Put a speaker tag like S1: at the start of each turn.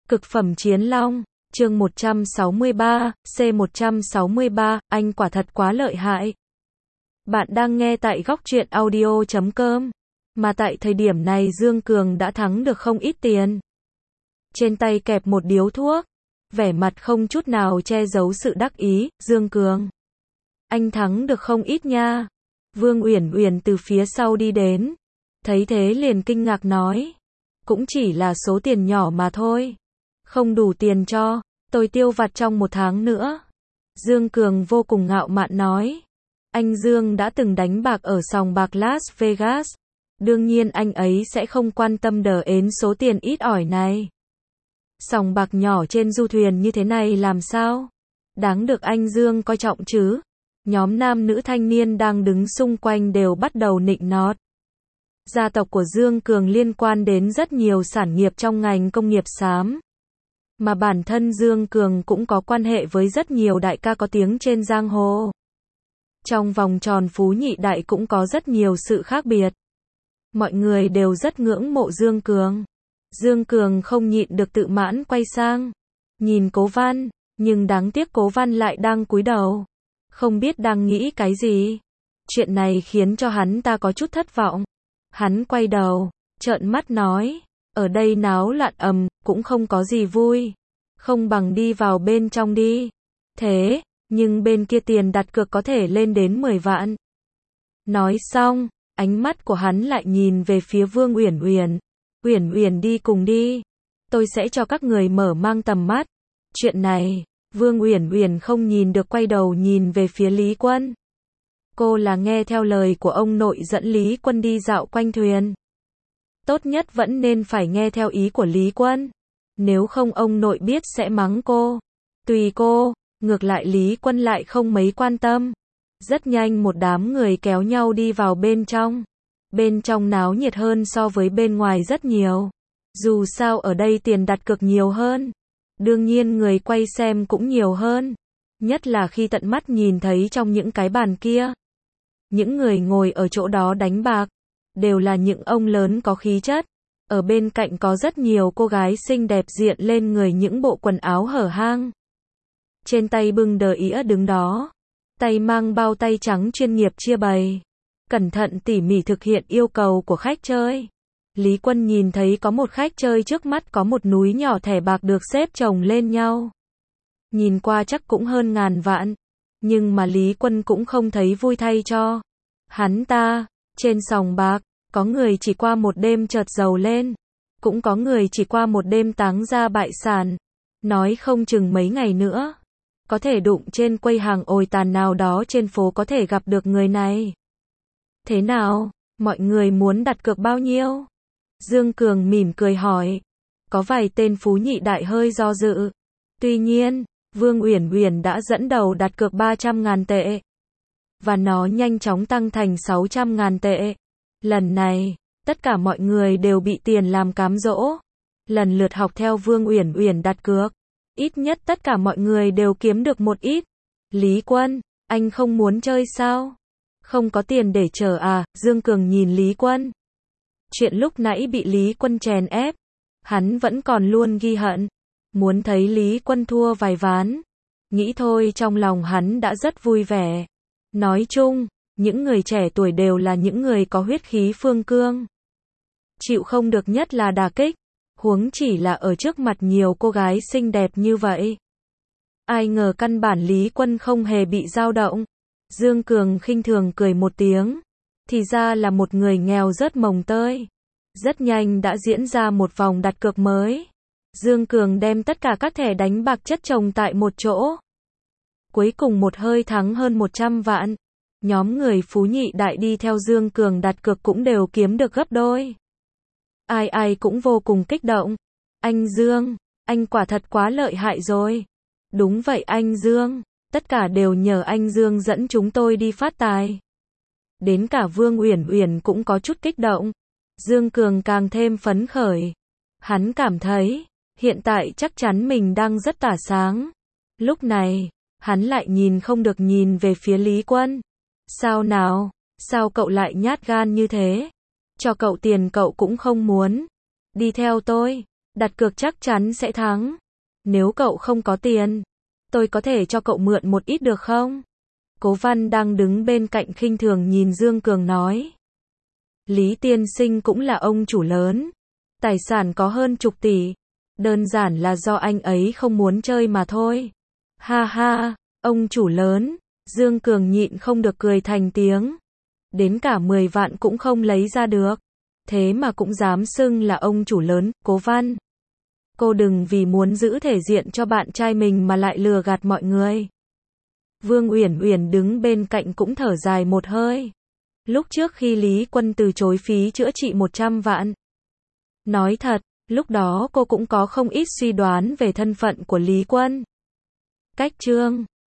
S1: Cực phẩm chiến long, chương 163, C163, anh quả thật quá lợi hại. Bạn đang nghe tại góc truyện audio.com. Mà tại thời điểm này Dương Cường đã thắng được không ít tiền. Trên tay kẹp một điếu thuốc, vẻ mặt không chút nào che giấu sự đắc ý. Dương Cường, anh thắng được không ít nha. Vương Uyển Uyển từ phía sau đi đến, thấy thế liền kinh ngạc nói, cũng chỉ là số tiền nhỏ mà thôi, không đủ tiền cho tôi tiêu vặt trong một tháng nữa. Dương Cường vô cùng ngạo mạn nói, anh Dương đã từng đánh bạc ở sòng bạc Las Vegas, đương nhiên anh ấy sẽ không quan tâm đến số tiền ít ỏi này. Sòng bạc nhỏ trên du thuyền như thế này làm sao đáng được anh Dương coi trọng chứ? Nhóm nam nữ thanh niên đang đứng xung quanh đều bắt đầu nịnh nót. Gia tộc của Dương Cường liên quan đến rất nhiều sản nghiệp trong ngành công nghiệp xám. Mà bản thân Dương Cường cũng có quan hệ với rất nhiều đại ca có tiếng trên giang hồ. Trong vòng tròn phú nhị đại cũng có rất nhiều sự khác biệt. Mọi người đều rất ngưỡng mộ Dương Cường. Dương Cường không nhịn được tự mãn quay sang nhìn Cố Văn, nhưng đáng tiếc Cố Văn lại đang cúi đầu, không biết đang nghĩ cái gì. Chuyện này khiến cho hắn ta có chút thất vọng. Hắn quay đầu, trợn mắt nói, ở đây náo loạn ầm, cũng không có gì vui. Không bằng đi vào bên trong đi. Thế, nhưng bên kia tiền đặt cược có thể lên đến 10 vạn. Nói xong, ánh mắt của hắn lại nhìn về phía Vương Uyển Uyển. Uyển Uyển đi cùng đi. Tôi sẽ cho các người mở mang tầm mắt. Chuyện này, Vương Uyển Uyển không nhìn được quay đầu nhìn về phía Lý Quân. Cô là nghe theo lời của ông nội dẫn Lý Quân đi dạo quanh thuyền. Tốt nhất vẫn nên phải nghe theo ý của Lý Quân. Nếu không ông nội biết sẽ mắng cô. Tùy cô, ngược lại Lý Quân lại không mấy quan tâm. Rất nhanh một đám người kéo nhau đi vào bên trong. Bên trong náo nhiệt hơn so với bên ngoài rất nhiều. Dù sao ở đây tiền đặt cược nhiều hơn. Đương nhiên người quay xem cũng nhiều hơn. Nhất là khi tận mắt nhìn thấy trong những cái bàn kia. Những người ngồi ở chỗ đó đánh bạc, đều là những ông lớn có khí chất. Ở bên cạnh có rất nhiều cô gái xinh đẹp diện lên người những bộ quần áo hở hang. Trên tay bưng đờ ĩa đứng đó. Tay mang bao tay trắng chuyên nghiệp chia bày. Cẩn thận tỉ mỉ thực hiện yêu cầu của khách chơi. Lý Quân nhìn thấy có một khách chơi trước mắt có một núi nhỏ thẻ bạc được xếp chồng lên nhau. Nhìn qua chắc cũng hơn ngàn vạn. Nhưng mà Lý Quân cũng không thấy vui thay cho hắn ta. Trên sòng bạc, có người chỉ qua một đêm chợt giàu lên. Cũng có người chỉ qua một đêm táng ra bại sản. Nói không chừng mấy ngày nữa, có thể đụng trên quầy hàng ồi tàn nào đó trên phố có thể gặp được người này. Thế nào, mọi người muốn đặt cược bao nhiêu? Dương Cường mỉm cười hỏi. Có vài tên phú nhị đại hơi do dự. Tuy nhiên, Vương Uyển Uyển đã dẫn đầu đặt cược 300.000 tệ. Và nó nhanh chóng tăng thành 600.000 tệ. Lần này, tất cả mọi người đều bị tiền làm cám dỗ. Lần lượt học theo Vương Uyển Uyển đặt cược. Ít nhất tất cả mọi người đều kiếm được một ít. Lý Quân, anh không muốn chơi sao? Không có tiền để chờ à? Dương Cường nhìn Lý Quân. Chuyện lúc nãy bị Lý Quân chèn ép, hắn vẫn còn luôn ghi hận. Muốn thấy Lý Quân thua vài ván. Nghĩ thôi trong lòng hắn đã rất vui vẻ. Nói chung, những người trẻ tuổi đều là những người có huyết khí phương cương. Chịu không được nhất là đả kích. Huống chỉ là ở trước mặt nhiều cô gái xinh đẹp như vậy. Ai ngờ căn bản Lý Quân không hề bị dao động. Dương Cường khinh thường cười một tiếng. Thì ra là một người nghèo rớt mồng tơi. Rất nhanh đã diễn ra một vòng đặt cược mới. Dương Cường đem tất cả các thẻ đánh bạc chất chồng tại một chỗ. Cuối cùng một hơi thắng hơn 100 vạn. Nhóm người phú nhị đại đi theo Dương Cường đặt cược cũng đều kiếm được gấp đôi. Ai ai cũng vô cùng kích động. Anh Dương, anh quả thật quá lợi hại rồi. Đúng vậy anh Dương, tất cả đều nhờ anh Dương dẫn chúng tôi đi phát tài. Đến cả Vương Uyển Uyển cũng có chút kích động. Dương Cường càng thêm phấn khởi. Hắn cảm thấy, hiện tại chắc chắn mình đang rất tỏa sáng. Lúc này, hắn lại nhìn không được nhìn về phía Lý Quân. Sao nào, sao cậu lại nhát gan như thế? Cho cậu tiền cậu cũng không muốn. Đi theo tôi. Đặt cược chắc chắn sẽ thắng. Nếu cậu không có tiền, tôi có thể cho cậu mượn một ít được không? Cố Văn đang đứng bên cạnh khinh thường nhìn Dương Cường nói. Lý tiên sinh cũng là ông chủ lớn. Tài sản có hơn chục tỷ. Đơn giản là do anh ấy không muốn chơi mà thôi. Ha ha, ông chủ lớn. Dương Cường nhịn không được cười thành tiếng. Đến cả 10 vạn cũng không lấy ra được. Thế mà cũng dám xưng là ông chủ lớn, Cố Văn. Cô đừng vì muốn giữ thể diện cho bạn trai mình mà lại lừa gạt mọi người. Vương Uyển Uyển đứng bên cạnh cũng thở dài một hơi. Lúc trước khi Lý Quân từ chối phí chữa trị 100 vạn. Nói thật, lúc đó cô cũng có không ít suy đoán về thân phận của Lý Quân. Cách chương